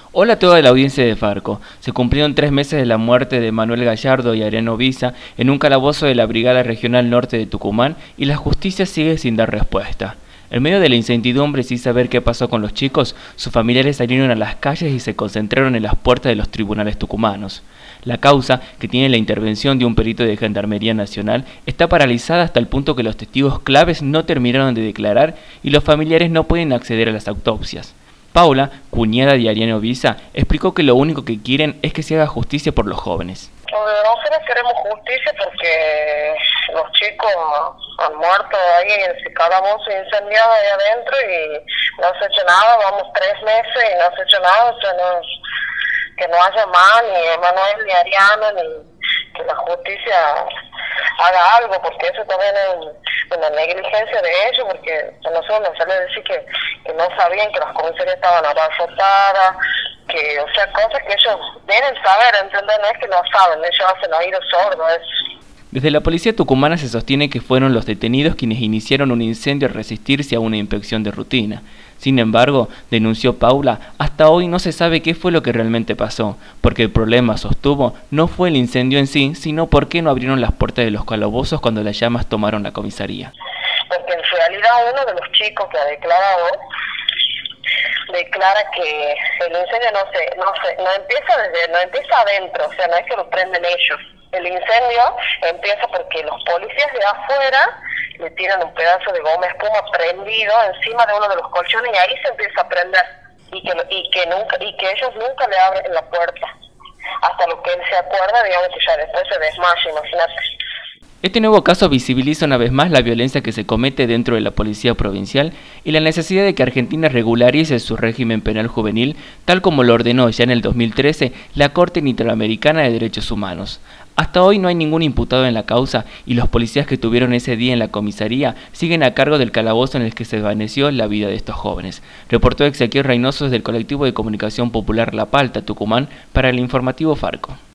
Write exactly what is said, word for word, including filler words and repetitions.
Hola a toda la audiencia de Farco. Se cumplieron tres meses de la muerte de Manuel Gallardo y Ariano Visa en un calabozo de la Brigada Regional Norte de Tucumán y la justicia sigue sin dar respuesta. En medio de la incertidumbre sin saber qué pasó con los chicos, sus familiares salieron a las calles y se concentraron en las puertas de los tribunales tucumanos. La causa, que tiene la intervención de un perito de Gendarmería Nacional, está paralizada hasta el punto que los testigos claves no terminaron de declarar y los familiares no pueden acceder a las autopsias. Paula, cuñada de Ariano Visa, explicó que lo único que quieren es que se haga justicia por los jóvenes. Nosotros queremos justicia porque los chicos han muerto ahí en ese calabozo incendiado ahí adentro y no se ha hecho nada, vamos tres meses y no se ha hecho nada, o sea, no, que no haya más ni Emanuel ni Ariano, ni que la justicia haga algo, porque eso también es una negligencia de ellos, porque a nosotros nos sale a decir que, que no sabían que las comisarías estaban abarrotadas, que, o sea, cosas que ellos deben saber, ¿entendés? No es que no saben, ellos hacen oídos sordos. Desde la policía tucumana se sostiene que fueron los detenidos quienes iniciaron un incendio al resistirse a una inspección de rutina. Sin embargo, denunció Paula, hasta hoy no se sabe qué fue lo que realmente pasó, porque el problema, sostuvo, no fue el incendio en sí, sino por qué no abrieron las puertas de los calabozos cuando las llamas tomaron la comisaría. Porque en realidad uno de los chicos que ha declarado declara que el incendio no se, no se, no empieza desde, no empieza adentro, o sea, no es que lo prenden ellos. El incendio empieza porque los policías de afuera le tiran un pedazo de goma espuma prendido encima de uno de los colchones y ahí se empieza a prender y que y que nunca y que ellos nunca le abren la puerta hasta lo que él se acuerda, digamos, que ya después se desmaya, imagínate. Este nuevo caso visibiliza una vez más la violencia que se comete dentro de la policía provincial y la necesidad de que Argentina regularice su régimen penal juvenil, tal como lo ordenó ya en el dos mil trece la Corte Interamericana de Derechos Humanos. Hasta hoy no hay ningún imputado en la causa y los policías que tuvieron ese día en la comisaría siguen a cargo del calabozo en el que se desvaneció la vida de estos jóvenes. Reportó Ezequiel Reynoso desde el colectivo de comunicación popular La Palta, Tucumán, para el informativo Farco.